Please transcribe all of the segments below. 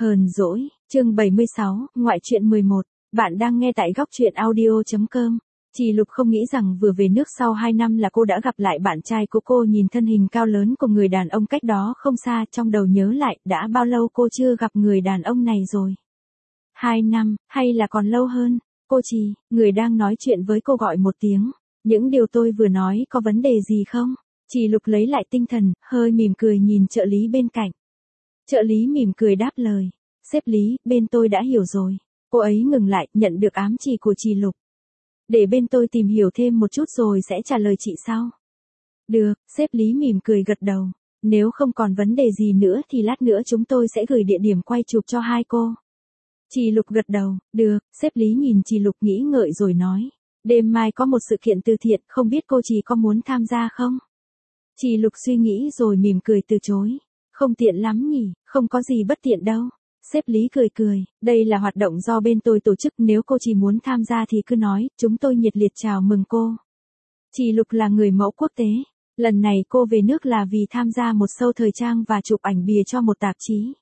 Hờn dỗi, chương 76, ngoại truyện 11, bạn đang nghe tại góc truyện audio.com. Chị Lục không nghĩ rằng vừa về nước sau 2 năm là cô đã gặp lại bạn trai của cô. Nhìn thân hình cao lớn của người đàn ông cách đó không xa, trong đầu nhớ lại đã bao lâu cô chưa gặp người đàn ông này rồi. 2 năm, hay là còn lâu hơn. Cô Chị, người đang nói chuyện với cô gọi một tiếng. Những điều tôi vừa nói có vấn đề gì không? Chị Lục lấy lại tinh thần, hơi mỉm cười nhìn trợ lý bên cạnh. Trợ lý mỉm cười đáp lời. Sếp Lý, bên tôi đã hiểu rồi. Cô ấy ngừng lại, nhận được ám chỉ của chị Lục. Để bên tôi tìm hiểu thêm một chút rồi sẽ trả lời chị sau. Được, sếp Lý mỉm cười gật đầu. Nếu không còn vấn đề gì nữa thì lát nữa chúng tôi sẽ gửi địa điểm quay chụp cho hai cô. Chị Lục gật đầu. Được, sếp Lý nhìn chị Lục nghĩ ngợi rồi nói. Đêm mai có một sự kiện từ thiện, không biết cô chị có muốn tham gia không? Chị Lục suy nghĩ rồi mỉm cười từ chối. Không tiện lắm nhỉ, không có gì bất tiện đâu. Sếp Lý cười cười, đây là hoạt động do bên tôi tổ chức, nếu cô chỉ muốn tham gia thì cứ nói, chúng tôi nhiệt liệt chào mừng cô. Chị Lục là người mẫu quốc tế, lần này cô về nước là vì tham gia một show thời trang và chụp ảnh bìa cho một tạp chí.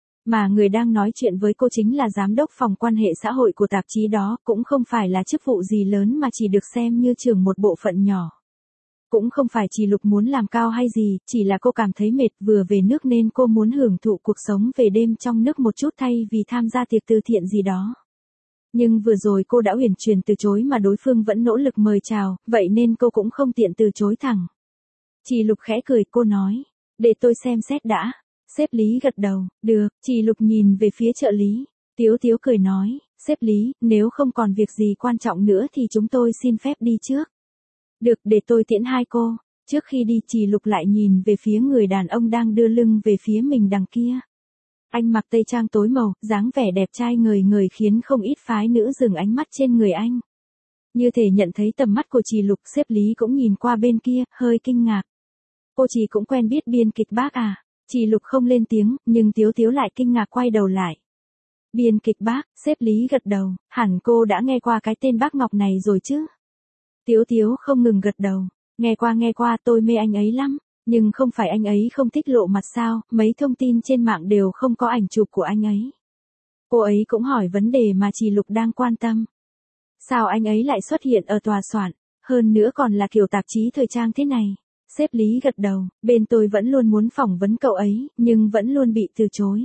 Mà người đang nói chuyện với cô chính là giám đốc phòng quan hệ xã hội của tạp chí đó, cũng không phải là chức vụ gì lớn mà chỉ được xem như trưởng một bộ phận nhỏ. Cũng không phải chị Lục muốn làm cao hay gì, chỉ là cô cảm thấy mệt vừa về nước nên cô muốn hưởng thụ cuộc sống về đêm trong nước một chút thay vì tham gia tiệc từ thiện gì đó. Nhưng vừa rồi cô đã uyển chuyển từ chối mà đối phương vẫn nỗ lực mời chào, vậy nên cô cũng không tiện từ chối thẳng. Chị Lục khẽ cười, cô nói, để tôi xem xét đã. Sếp Lý gật đầu, được. Chị Lục nhìn về phía trợ lý. Tiếu Tiếu cười nói, sếp Lý, nếu không còn việc gì quan trọng nữa thì chúng tôi xin phép đi trước. Được, để tôi tiễn hai cô. Trước khi đi, chị Lục lại nhìn về phía người đàn ông đang đưa lưng về phía mình đằng kia. Anh mặc tây trang tối màu, dáng vẻ đẹp trai ngời ngời khiến không ít phái nữ dừng ánh mắt trên người anh. Như thể nhận thấy tầm mắt của chị Lục, sếp Lý cũng nhìn qua bên kia, hơi kinh ngạc. Cô chị cũng quen biết biên kịch Bác à? Chị Lục không lên tiếng, nhưng Tiếu Tiếu lại kinh ngạc quay đầu lại. Biên kịch Bác, sếp Lý gật đầu, hẳn cô đã nghe qua cái tên Bác Ngọc này rồi chứ? Tiếu Tiếu không ngừng gật đầu. Nghe qua, tôi mê anh ấy lắm. Nhưng không phải anh ấy không thích lộ mặt sao, mấy thông tin trên mạng đều không có ảnh chụp của anh ấy. Cô ấy cũng hỏi vấn đề mà chị Lục đang quan tâm. Sao anh ấy lại xuất hiện ở tòa soạn, hơn nữa còn là kiểu tạp chí thời trang thế này? Sếp Lý gật đầu, bên tôi vẫn luôn muốn phỏng vấn cậu ấy, nhưng vẫn luôn bị từ chối.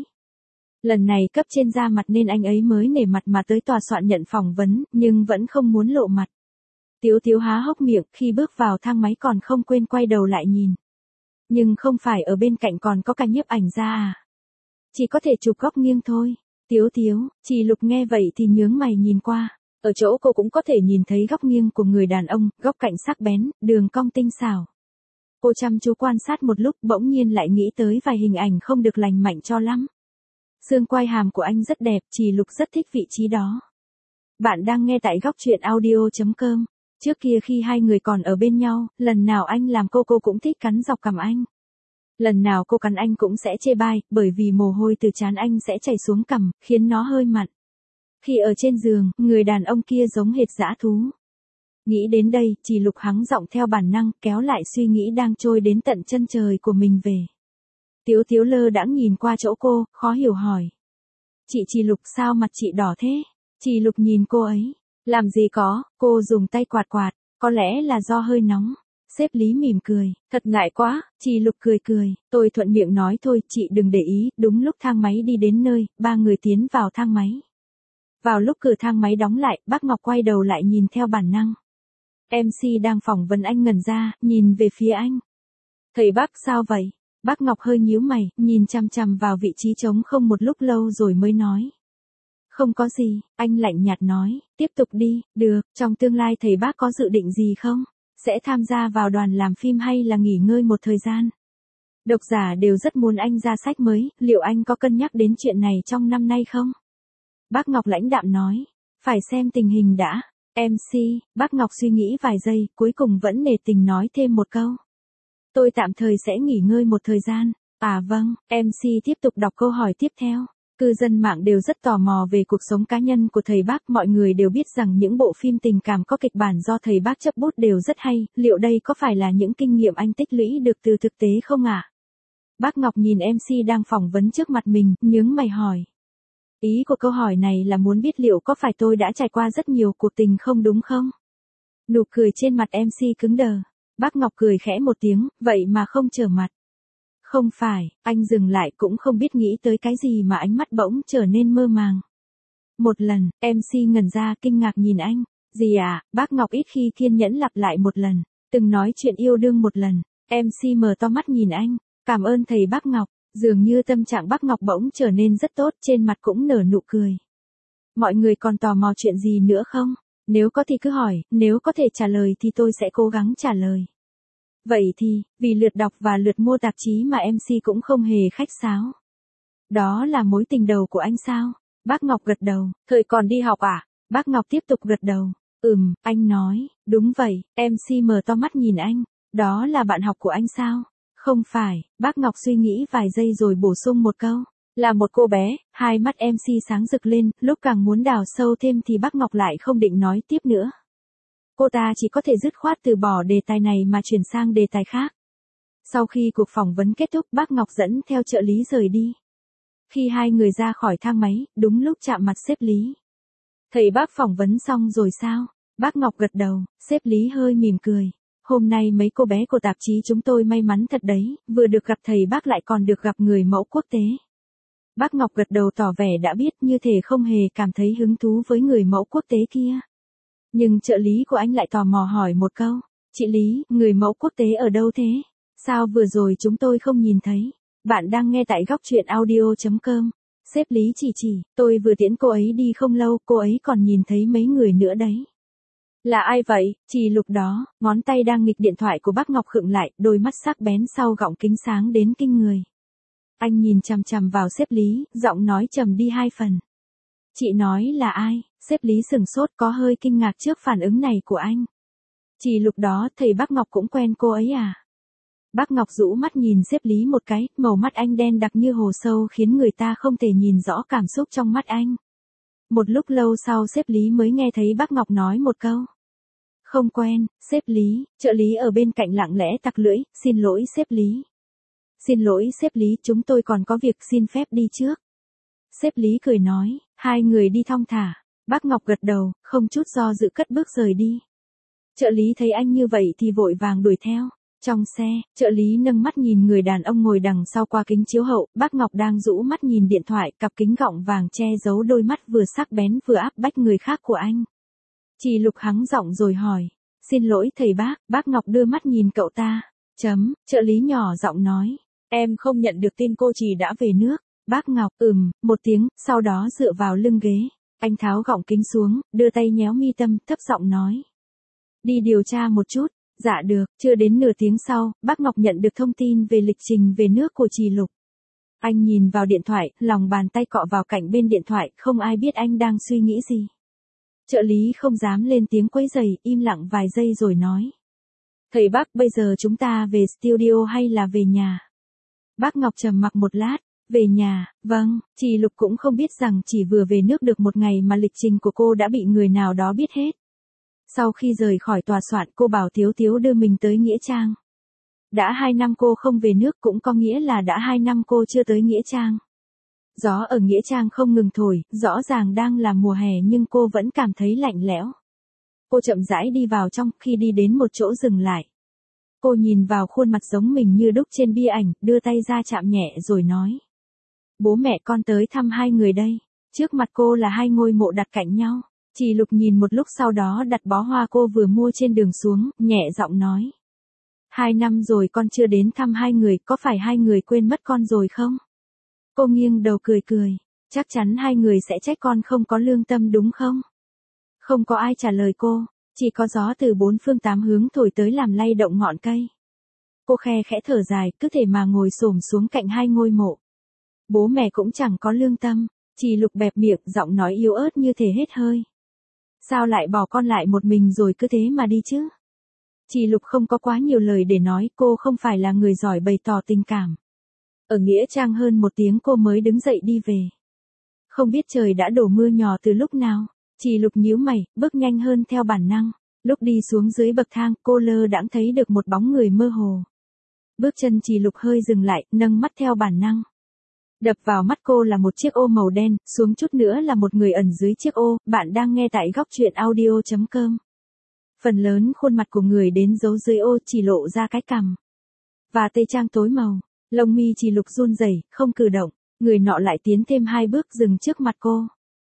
Lần này cấp trên ra mặt nên anh ấy mới nể mặt mà tới tòa soạn nhận phỏng vấn, nhưng vẫn không muốn lộ mặt. Tiếu Tiếu há hốc miệng, khi bước vào thang máy còn không quên quay đầu lại nhìn. Nhưng không phải ở bên cạnh còn có cả nhiếp ảnh gia à? Chỉ có thể chụp góc nghiêng thôi. Tiếu Tiếu, chị Lục nghe vậy thì nhướng mày nhìn qua. Ở chỗ cô cũng có thể nhìn thấy góc nghiêng của người đàn ông, góc cạnh sắc bén, đường cong tinh xảo. Cô chăm chú quan sát một lúc, bỗng nhiên lại nghĩ tới vài hình ảnh không được lành mạnh cho lắm. Xương quai hàm của anh rất đẹp, chị Lục rất thích vị trí đó. Bạn đang nghe tại góc truyện audio.com. Trước kia khi hai người còn ở bên nhau, lần nào anh làm cô cũng thích cắn dọc cằm anh. Lần nào cô cắn anh cũng sẽ chê bai, bởi vì mồ hôi từ trán anh sẽ chảy xuống cằm, khiến nó hơi mặn. Khi ở trên giường, người đàn ông kia giống hệt dã thú. Nghĩ đến đây, chị Lục hắng giọng theo bản năng, kéo lại suy nghĩ đang trôi đến tận chân trời của mình về. Tiếu Tiếu lơ đãng nhìn qua chỗ cô, khó hiểu hỏi. Chị Lục, sao mặt chị đỏ thế? Chị Lục nhìn cô ấy. Làm gì có, cô dùng tay quạt quạt, có lẽ là do hơi nóng. Sếp Lý mỉm cười, thật ngại quá. Chị Lục cười, tôi thuận miệng nói thôi, chị đừng để ý. Đúng lúc thang máy đi đến nơi, ba người tiến vào thang máy. Vào lúc cửa thang máy đóng lại, bác Ngọc quay đầu lại nhìn theo bản năng. MC đang phỏng vấn anh ngẩn ra, nhìn về phía anh. Thầy Bác, sao vậy? Bác Ngọc hơi nhíu mày, nhìn chằm chằm vào vị trí trống không một lúc lâu rồi mới nói. Không có gì, anh lạnh nhạt nói, tiếp tục đi. Được, trong tương lai thầy Bác có dự định gì không? Sẽ tham gia vào đoàn làm phim hay là nghỉ ngơi một thời gian? Độc giả đều rất muốn anh ra sách mới, liệu anh có cân nhắc đến chuyện này trong năm nay không? Bác Ngọc lãnh đạm nói, phải xem tình hình đã. MC, bác Ngọc suy nghĩ vài giây, cuối cùng vẫn nể tình nói thêm một câu. Tôi tạm thời sẽ nghỉ ngơi một thời gian. À vâng, MC tiếp tục đọc câu hỏi tiếp theo. Cư dân mạng đều rất tò mò về cuộc sống cá nhân của thầy Bác. Mọi người đều biết rằng những bộ phim tình cảm có kịch bản do thầy Bác chấp bút đều rất hay. Liệu đây có phải là những kinh nghiệm anh tích lũy được từ thực tế không ạ? Bác Ngọc nhìn MC đang phỏng vấn trước mặt mình, nhướng mày hỏi. Ý của câu hỏi này là muốn biết liệu có phải tôi đã trải qua rất nhiều cuộc tình không đúng không? Nụ cười trên mặt MC cứng đờ. Bác Ngọc cười khẽ một tiếng, vậy mà không trở mặt. Không phải, anh dừng lại cũng không biết nghĩ tới cái gì mà ánh mắt bỗng trở nên mơ màng. Một lần, MC ngẩn ra kinh ngạc nhìn anh. Gì à, bác Ngọc ít khi kiên nhẫn lặp lại một lần. Từng nói chuyện yêu đương một lần. MC mở to mắt nhìn anh. Cảm ơn thầy bác Ngọc. Dường như tâm trạng bác Ngọc bỗng trở nên rất tốt, trên mặt cũng nở nụ cười. Mọi người còn tò mò chuyện gì nữa không? Nếu có thì cứ hỏi, nếu có thể trả lời thì tôi sẽ cố gắng trả lời. Vậy thì, vì lượt đọc và lượt mua tạp chí mà MC cũng không hề khách sáo. Đó là mối tình đầu của anh sao? Bác Ngọc gật đầu. Thời còn đi học à? Bác Ngọc tiếp tục gật đầu. Anh nói, đúng vậy. MC mở to mắt nhìn anh. Đó là bạn học của anh sao? Không phải, bác Ngọc suy nghĩ vài giây rồi bổ sung một câu. Là một cô bé. Hai mắt MC sáng rực lên, lúc càng muốn đào sâu thêm thì bác Ngọc lại không định nói tiếp nữa. Cô ta chỉ có thể dứt khoát từ bỏ đề tài này mà chuyển sang đề tài khác. Sau khi cuộc phỏng vấn kết thúc, bác Ngọc dẫn theo trợ lý rời đi. Khi hai người ra khỏi thang máy, đúng lúc chạm mặt sếp Lý. Thầy bác phỏng vấn xong rồi sao? Bác Ngọc gật đầu, sếp Lý hơi mỉm cười. Hôm nay mấy cô bé của tạp chí chúng tôi may mắn thật đấy, vừa được gặp thầy bác lại còn được gặp người mẫu quốc tế. Bác Ngọc gật đầu tỏ vẻ đã biết, như thể không hề cảm thấy hứng thú với người mẫu quốc tế kia. Nhưng trợ lý của anh lại tò mò hỏi một câu. Chị Lý, người mẫu quốc tế ở đâu thế? Sao vừa rồi chúng tôi không nhìn thấy? Bạn đang nghe tại góc truyện audio.com. Sếp Lý chỉ, tôi vừa tiễn cô ấy đi không lâu, cô ấy còn nhìn thấy mấy người nữa đấy. Là ai vậy? Chỉ lúc đó, ngón tay đang nghịch điện thoại của bác Ngọc khựng lại, đôi mắt sắc bén sau gọng kính sáng đến kinh người. Anh nhìn chằm chằm vào sếp Lý, giọng nói trầm đi hai phần. Chị nói là ai? Sếp Lý sừng sốt, có hơi kinh ngạc trước phản ứng này của anh. Chỉ lúc đó thầy bác Ngọc cũng quen cô ấy à? Bác Ngọc rũ mắt nhìn sếp Lý một cái, màu mắt anh đen đặc như hồ sâu khiến người ta không thể nhìn rõ cảm xúc trong mắt anh. Một lúc lâu sau sếp Lý mới nghe thấy bác Ngọc nói một câu. Không quen, sếp Lý. Trợ lý ở bên cạnh lặng lẽ tặc lưỡi, xin lỗi sếp Lý. Xin lỗi sếp Lý, chúng tôi còn có việc, xin phép đi trước. Sếp Lý cười nói, hai người đi thong thả. Bác Ngọc gật đầu, không chút do dự cất bước rời đi. Trợ lý thấy anh như vậy thì vội vàng đuổi theo. Trong xe, trợ lý nâng mắt nhìn người đàn ông ngồi đằng sau qua kính chiếu hậu, bác Ngọc đang rũ mắt nhìn điện thoại, cặp kính gọng vàng che giấu đôi mắt vừa sắc bén vừa áp bách người khác của anh. Chị Lục hắng giọng rồi hỏi, xin lỗi thầy bác Ngọc đưa mắt nhìn cậu ta. Trợ lý nhỏ giọng nói, em không nhận được tin cô Trì đã về nước. Bác Ngọc, một tiếng, sau đó dựa vào lưng ghế. Anh tháo gọng kính xuống, đưa tay nhéo mi tâm, thấp giọng nói. Đi điều tra một chút. Dạ được, chưa đến nửa tiếng sau, bác Ngọc nhận được thông tin về lịch trình về nước của Trì Lục. Anh nhìn vào điện thoại, lòng bàn tay cọ vào cạnh bên điện thoại, không ai biết anh đang suy nghĩ gì. Trợ lý không dám lên tiếng quấy rầy, im lặng vài giây rồi nói. Thầy bác, bây giờ chúng ta về studio hay là về nhà? Bác Ngọc trầm mặc một lát, về nhà, vâng. Trì Lục cũng không biết rằng chỉ vừa về nước được một ngày mà lịch trình của cô đã bị người nào đó biết hết. Sau khi rời khỏi tòa soạn, cô bảo Tiếu Tiếu đưa mình tới Nghĩa Trang. Đã 2 năm cô không về nước cũng có nghĩa là đã 2 năm cô chưa tới Nghĩa Trang. Gió ở Nghĩa Trang không ngừng thổi, rõ ràng đang là mùa hè nhưng cô vẫn cảm thấy lạnh lẽo. Cô chậm rãi đi vào trong, khi đi đến một chỗ dừng lại. Cô nhìn vào khuôn mặt giống mình như đúc trên bia ảnh, đưa tay ra chạm nhẹ rồi nói. Bố mẹ con tới thăm hai người đây. Trước mặt cô là 2 ngôi mộ đặt cạnh nhau. Trì Lục nhìn một lúc sau đó đặt bó hoa cô vừa mua trên đường xuống, nhẹ giọng nói. 2 năm rồi con chưa đến thăm hai người, có phải hai người quên mất con rồi không? Cô nghiêng đầu cười cười. Chắc chắn hai người sẽ trách con không có lương tâm đúng không? Không có ai trả lời cô, chỉ có gió từ 4 phương 8 hướng thổi tới làm lay động ngọn cây. Cô khe khẽ thở dài, cứ thể mà ngồi xổm xuống cạnh 2 ngôi mộ. Bố mẹ cũng chẳng có lương tâm. Trì Lục bẹp miệng, giọng nói yếu ớt như thể hết hơi. Sao lại bỏ con lại một mình rồi cứ thế mà đi chứ? Trì Lục không có quá nhiều lời để nói, cô không phải là người giỏi bày tỏ tình cảm. Ở Nghĩa Trang hơn 1 tiếng cô mới đứng dậy đi về. Không biết trời đã đổ mưa nhỏ từ lúc nào. Trì Lục nhíu mày, bước nhanh hơn theo bản năng. Lúc đi xuống dưới bậc thang, cô lơ đãng thấy được một bóng người mơ hồ. Bước chân Trì Lục hơi dừng lại, nâng mắt theo bản năng. Đập vào mắt cô là một chiếc ô màu đen, xuống chút nữa là một người ẩn dưới chiếc ô. Bạn đang nghe tại góc truyện audio.com. Phần lớn khuôn mặt của người đến giấu dưới ô, chỉ lộ ra cái cằm và tây trang tối màu. Lông mi Trì Lục run rẩy, không cử động. Người nọ lại tiến thêm 2 bước dừng trước mặt cô.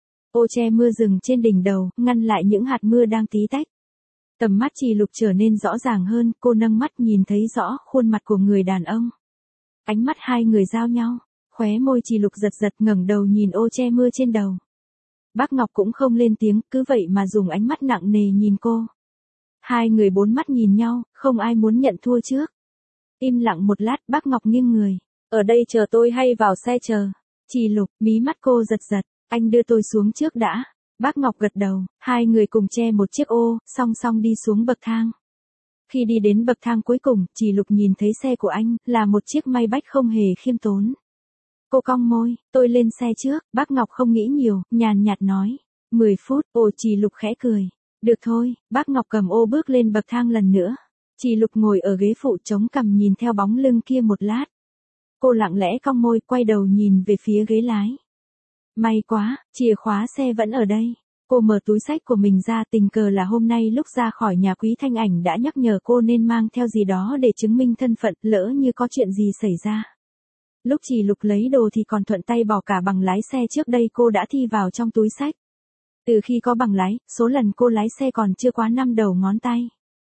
Ô che mưa dừng trên đỉnh đầu, ngăn lại những hạt mưa đang tí tách. Tầm mắt Trì Lục trở nên rõ ràng hơn, cô nâng mắt nhìn thấy rõ khuôn mặt của người đàn ông. Ánh mắt hai người giao nhau, khóe môi Trì Lục giật giật, ngẩng đầu nhìn ô che mưa trên đầu. Bác Ngọc cũng không lên tiếng, cứ vậy mà dùng ánh mắt nặng nề nhìn cô. Hai người bốn mắt nhìn nhau, không ai muốn nhận thua trước. Im lặng một lát, bác Ngọc nghiêng người. Ở đây chờ tôi hay vào xe chờ? Trì Lục, mí mắt cô giật giật. Anh đưa tôi xuống trước đã. Bác Ngọc gật đầu, hai người cùng che một chiếc ô, song song đi xuống bậc thang. Khi đi đến bậc thang cuối cùng, Trì Lục nhìn thấy xe của anh, là một chiếc Maybach không hề khiêm tốn. Cô cong môi, tôi lên xe trước. Bác Ngọc không nghĩ nhiều, nhàn nhạt nói. 10 phút, Trì Lục khẽ cười. Được thôi. Bác Ngọc cầm ô bước lên bậc thang lần nữa. Trì Lục ngồi ở ghế phụ chống cằm nhìn theo bóng lưng kia một lát. Cô lặng lẽ cong môi, quay đầu nhìn về phía ghế lái. May quá, chìa khóa xe vẫn ở đây. Cô mở túi xách của mình ra, tình cờ là hôm nay lúc ra khỏi nhà Quý Thanh Ảnh đã nhắc nhở cô nên mang theo gì đó để chứng minh thân phận, lỡ như có chuyện gì xảy ra. Lúc Trì Lục lấy đồ thì còn thuận tay bỏ cả bằng lái xe trước đây cô đã thi vào trong túi xách. Từ khi có bằng lái, số lần cô lái xe còn chưa quá 5 đầu ngón tay.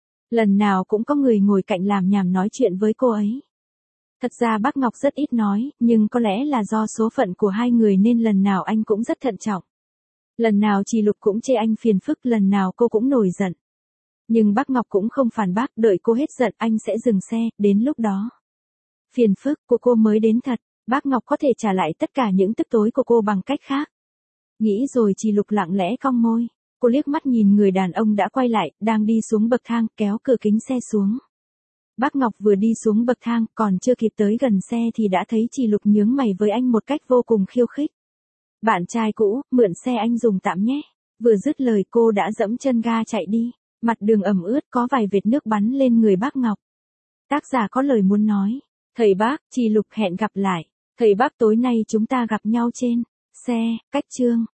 Lần nào cũng có người ngồi cạnh làm nhảm nói chuyện với cô ấy. Thật ra bác Ngọc rất ít nói, nhưng có lẽ là do số phận của hai người nên lần nào anh cũng rất thận trọng. Lần nào Trì Lục cũng chê anh phiền phức, lần nào cô cũng nổi giận. Nhưng bác Ngọc cũng không phản bác, đợi cô hết giận anh sẽ dừng xe, đến lúc đó. Phiền phức của cô mới đến thật, bác Ngọc có thể trả lại tất cả những tức tối của cô bằng cách khác. Nghĩ rồi Trì Lục lặng lẽ cong môi. Cô liếc mắt nhìn người đàn ông đã quay lại, đang đi xuống bậc thang, kéo cửa kính xe xuống. Bác Ngọc vừa đi xuống bậc thang, còn chưa kịp tới gần xe thì đã thấy Trì Lục nhướng mày với anh một cách vô cùng khiêu khích. Bạn trai cũ, mượn xe anh dùng tạm nhé. Vừa dứt lời cô đã giẫm chân ga chạy đi. Mặt đường ẩm ướt, có vài vệt nước bắn lên người bác Ngọc. Tác giả có lời muốn nói. Thầy bác, Trì Lục hẹn gặp lại. Thầy bác tối nay chúng ta gặp nhau trên xe, cách chương.